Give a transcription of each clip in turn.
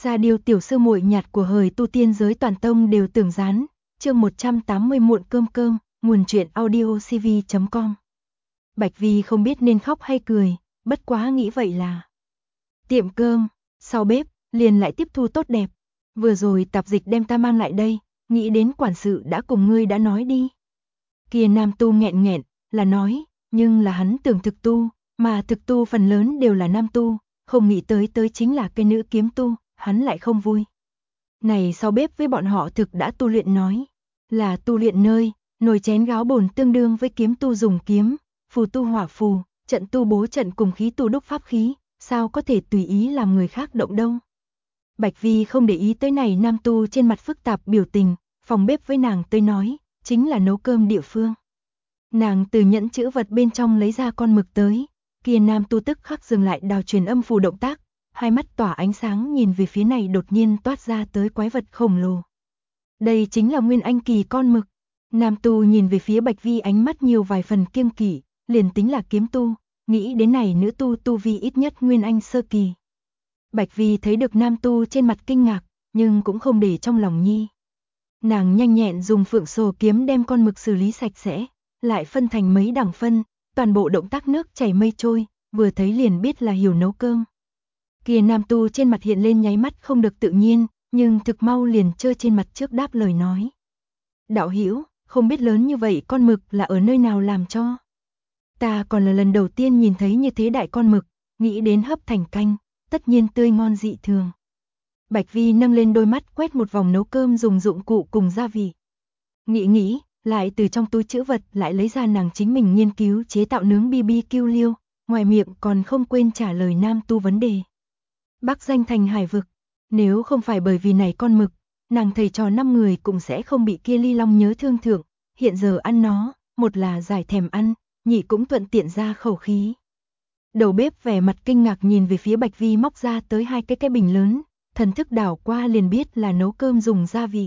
Ra điều tiểu sư muội nhạt của hời tu tiên giới toàn tông đều tưởng gián, chương 180 muộn cơm cơm, nguồn truyện audiocv.com. Bạch Vi không biết nên khóc hay cười, bất quá nghĩ vậy là tiệm cơm, sau bếp, liền lại tiếp thu tốt đẹp. Vừa rồi tạp dịch đem ta mang lại đây, nghĩ đến quản sự đã cùng ngươi đã nói đi. Kia nam tu nghẹn nghẹn, là nói, nhưng là hắn tưởng thực tu, mà thực tu phần lớn đều là nam tu, không nghĩ tới chính là cái nữ kiếm tu, hắn lại không vui. Này sau bếp với bọn họ thực đã tu luyện nói, là tu luyện nơi, nồi chén gáo bồn tương đương với kiếm tu dùng kiếm, phù tu hỏa phù, trận tu bố trận cùng khí tu đúc pháp khí, sao có thể tùy ý làm người khác động đâu. Bạch Vi không để ý tới này nam tu trên mặt phức tạp biểu tình, phòng bếp với nàng tới nói, chính là nấu cơm địa phương. Nàng từ nhẫn chữ vật bên trong lấy ra con mực tới, kia nam tu tức khắc dừng lại đào truyền âm phù động tác, hai mắt tỏa ánh sáng nhìn về phía này đột nhiên toát ra tới quái vật khổng lồ. Đây chính là Nguyên Anh kỳ con mực. Nam tu nhìn về phía Bạch Vi ánh mắt nhiều vài phần kiêng kỵ, liền tính là kiếm tu, nghĩ đến này nữ tu tu vi ít nhất Nguyên Anh sơ kỳ. Bạch Vi thấy được nam tu trên mặt kinh ngạc, nhưng cũng không để trong lòng nhi. Nàng nhanh nhẹn dùng phượng sồ kiếm đem con mực xử lý sạch sẽ, lại phân thành mấy đẳng phân, toàn bộ động tác nước chảy mây trôi, vừa thấy liền biết là hiểu nấu cơm. Kia nam tu trên mặt hiện lên nháy mắt không được tự nhiên, nhưng thực mau liền trơ trên mặt trước đáp lời nói. Đạo hữu, không biết lớn như vậy con mực là ở nơi nào làm cho. Ta còn là lần đầu tiên nhìn thấy như thế đại con mực, nghĩ đến hấp thành canh, tất nhiên tươi ngon dị thường. Bạch Vi nâng lên đôi mắt quét một vòng nấu cơm dùng dụng cụ cùng gia vị. Nghĩ, lại từ trong túi trữ vật lại lấy ra nàng chính mình nghiên cứu chế tạo nướng BBQ liêu, ngoài miệng còn không quên trả lời nam tu vấn đề. Bắc danh thành hải vực, nếu không phải bởi vì này con mực, nàng thầy trò 5 người cũng sẽ không bị kia ly long nhớ thương thượng, hiện giờ ăn nó, một là giải thèm ăn, nhị cũng thuận tiện ra khẩu khí. Đầu bếp vẻ mặt kinh ngạc nhìn về phía Bạch Vi móc ra tới hai cái bình lớn, thần thức đảo qua liền biết là nấu cơm dùng gia vị.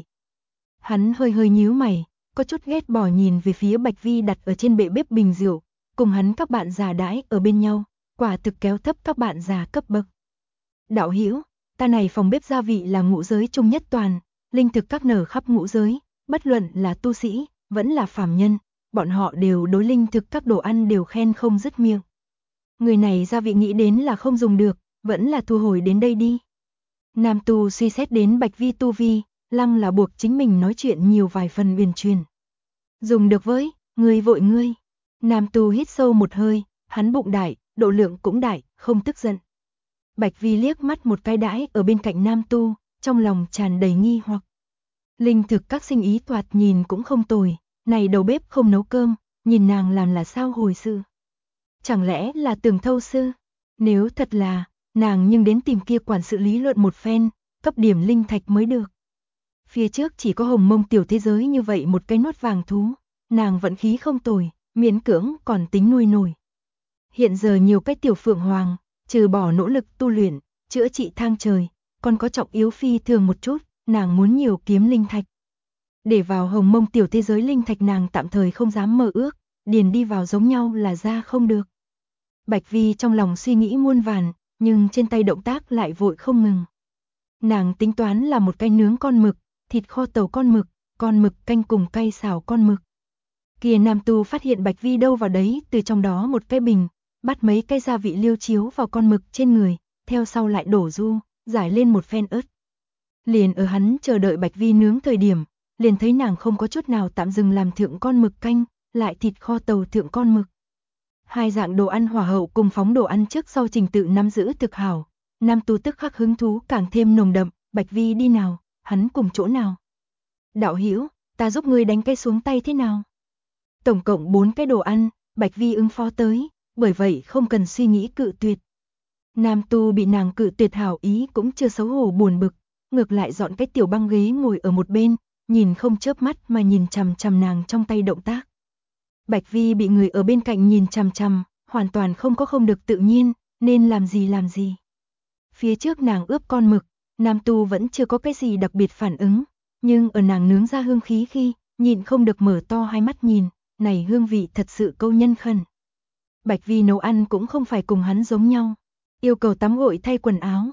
Hắn hơi nhíu mày, có chút ghét bỏ nhìn về phía Bạch Vi đặt ở trên bệ bếp bình rượu, cùng hắn các bạn già đãi ở bên nhau, quả thực kéo thấp các bạn già cấp bậc. Đạo hữu, ta này phòng bếp gia vị là ngũ giới trung nhất toàn, linh thực các nở khắp ngũ giới, bất luận là tu sĩ, vẫn là phàm nhân, bọn họ đều đối linh thực các đồ ăn đều khen không dứt miệng. Người này gia vị nghĩ đến là không dùng được, vẫn là thu hồi đến đây đi. Nam tu suy xét đến Bạch Vi tu vi, lăng là buộc chính mình nói chuyện nhiều vài phần uyển chuyển. Dùng được với, ngươi vội ngươi. Nam tu hít sâu một hơi, hắn bụng đại, độ lượng cũng đại, không tức giận. Bạch Vi liếc mắt một cái đãi ở bên cạnh nam tu, trong lòng tràn đầy nghi hoặc. Linh thực các sinh ý thoạt nhìn cũng không tồi, này đầu bếp không nấu cơm, nhìn nàng làm là sao hồi sự. Chẳng lẽ là tường thâu sư? Nếu thật là, nàng nhưng đến tìm kia quản sự lý luận một phen, cấp điểm linh thạch mới được. Phía trước chỉ có hồng mông tiểu thế giới như vậy một cái nốt vàng thú, nàng vận khí không tồi, miễn cưỡng còn tính nuôi nổi. Hiện giờ nhiều cái tiểu phượng hoàng, trừ bỏ nỗ lực tu luyện, chữa trị thang trời, còn có trọng yếu phi thường một chút, nàng muốn nhiều kiếm linh thạch. Để vào hồng mông tiểu thế giới linh thạch nàng tạm thời không dám mơ ước, điền đi vào giống nhau là ra không được. Bạch Vi trong lòng suy nghĩ muôn vàn, nhưng trên tay động tác lại vội không ngừng. Nàng tính toán là một cái nướng con mực, thịt kho tàu con mực canh cùng cay xào con mực. Kia nam tu phát hiện Bạch Vi đâu vào đấy từ trong đó một cái bình, bắt mấy cái gia vị liêu chiếu vào con mực trên người, theo sau lại đổ du, giải lên một phen ớt. Liền ở hắn chờ đợi Bạch Vi nướng thời điểm, liền thấy nàng không có chút nào tạm dừng làm thượng con mực canh, lại thịt kho tàu thượng con mực. Hai dạng đồ ăn hỏa hậu cùng phóng đồ ăn trước sau trình tự nắm giữ thực hảo, nam tu tức khắc hứng thú càng thêm nồng đậm, Bạch Vi đi nào, hắn cùng chỗ nào. Đạo hữu, ta giúp ngươi đánh cây xuống tay thế nào? Tổng cộng 4 cái đồ ăn, Bạch Vi ứng phó tới, bởi vậy không cần suy nghĩ cự tuyệt. Nam tu bị nàng cự tuyệt hảo ý cũng chưa xấu hổ buồn bực, ngược lại dọn cái tiểu băng ghế ngồi ở một bên, nhìn không chớp mắt mà nhìn chằm chằm nàng trong tay động tác. Bạch Vi bị người ở bên cạnh nhìn chằm chằm, hoàn toàn không có không được tự nhiên, nên làm gì. Phía trước nàng ướp con mực, nam tu vẫn chưa có cái gì đặc biệt phản ứng, nhưng ở nàng nướng ra hương khí khi, nhịn không được mở to hai mắt nhìn, này hương vị thật sự câu nhân khẩn. Bạch Vi nấu ăn cũng không phải cùng hắn giống nhau, yêu cầu tắm gội thay quần áo,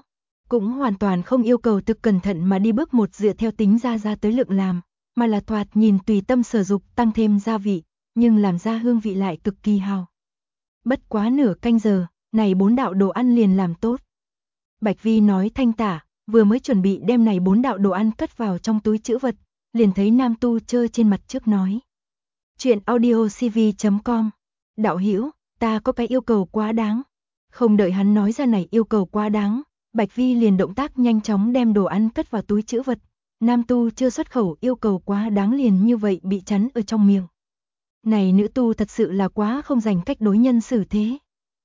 cũng hoàn toàn không yêu cầu thực cẩn thận mà đi bước một dựa theo tính ra tới lượng làm, mà là thoạt nhìn tùy tâm sở dục tăng thêm gia vị, nhưng làm ra hương vị lại cực kỳ hào. Bất quá nửa canh giờ, này 4 đạo đồ ăn liền làm tốt. Bạch Vi nói thanh tả, vừa mới chuẩn bị đem này 4 đạo đồ ăn cất vào trong túi trữ vật, liền thấy Nam Tu Trơ trên mặt trước nói. Chuyện audiocv.com. Đạo hữu, ta có cái yêu cầu quá đáng. Không đợi hắn nói ra này yêu cầu quá đáng, Bạch Vi liền động tác nhanh chóng đem đồ ăn cất vào túi trữ vật. Nam Tu chưa xuất khẩu yêu cầu quá đáng liền như vậy bị chắn ở trong miệng. Này nữ tu thật sự là quá không dành cách đối nhân xử thế.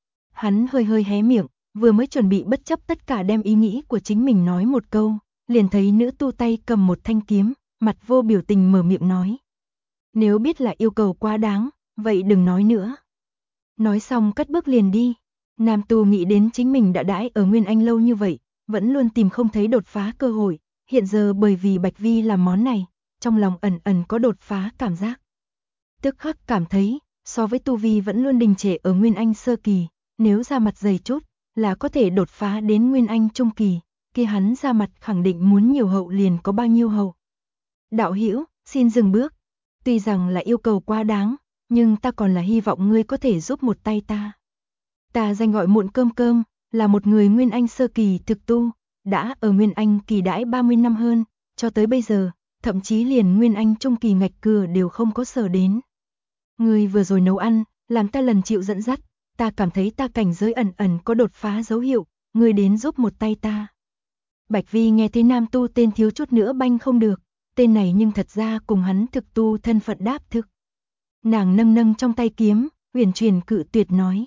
Hắn hơi hé miệng, vừa mới chuẩn bị bất chấp tất cả đem ý nghĩ của chính mình nói một câu, liền thấy nữ tu tay cầm một thanh kiếm, mặt vô biểu tình mở miệng nói. Nếu biết là yêu cầu quá đáng, vậy đừng nói nữa. Nói xong cất bước liền đi. Nam tu nghĩ đến chính mình đã đãi ở Nguyên Anh lâu như vậy, vẫn luôn tìm không thấy đột phá cơ hội, hiện giờ bởi vì Bạch Vi làm món này, trong lòng ẩn ẩn có đột phá cảm giác. Tức khắc cảm thấy, so với tu vi vẫn luôn đình trệ ở Nguyên Anh sơ kỳ, nếu ra mặt dày chút, là có thể đột phá đến Nguyên Anh trung kỳ, kia hắn ra mặt khẳng định muốn nhiều hậu liền có bao nhiêu hậu. Đạo hữu, xin dừng bước. Tuy rằng là yêu cầu quá đáng, nhưng ta còn là hy vọng ngươi có thể giúp một tay ta. Ta danh gọi Muộn Cơm, là một người Nguyên Anh sơ kỳ thực tu, đã ở Nguyên Anh kỳ đãi 30 năm hơn, cho tới bây giờ, thậm chí liền Nguyên Anh trung kỳ ngạch cửa đều không có sở đến. Ngươi vừa rồi nấu ăn, làm ta lần chịu dẫn dắt, ta cảm thấy ta cảnh giới ẩn ẩn có đột phá dấu hiệu, ngươi đến giúp một tay ta. Bạch Vi nghe thấy nam tu tên thiếu chút nữa banh không được, tên này nhưng thật ra cùng hắn thực tu thân phận đáp thực. Nàng nâng trong tay kiếm, huyền truyền cự tuyệt nói.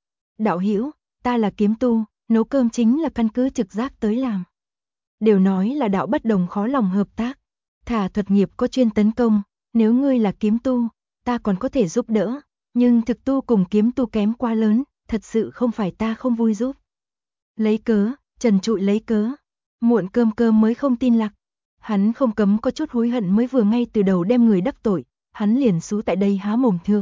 Đạo hữu, ta là kiếm tu, nấu cơm chính là căn cứ trực giác tới làm. Đều nói là đạo bất đồng khó lòng hợp tác, thả thuật nghiệp có chuyên tấn công, nếu ngươi là kiếm tu, ta còn có thể giúp đỡ, nhưng thực tu cùng kiếm tu kém quá lớn, thật sự không phải ta không vui giúp. Lấy cớ, trần trụi lấy cớ, Muộn Cơm mới không tin lạc. Hắn không cấm có chút hối hận mới vừa ngay từ đầu đem người đắc tội, hắn liền xú tại đây há mồm thương.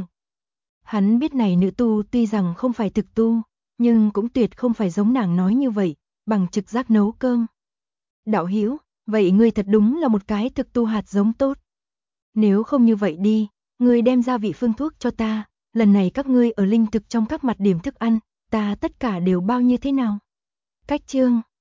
Hắn biết này nữ tu tuy rằng không phải thực tu, nhưng cũng tuyệt không phải giống nàng nói như vậy, bằng trực giác nấu cơm. Đạo hữu, vậy ngươi thật đúng là một cái thực tu hạt giống tốt. Nếu không như vậy đi, ngươi đem gia vị phương thuốc cho ta, lần này các ngươi ở linh thực trong các mặt điểm thức ăn, ta tất cả đều bao như thế nào? Cách chương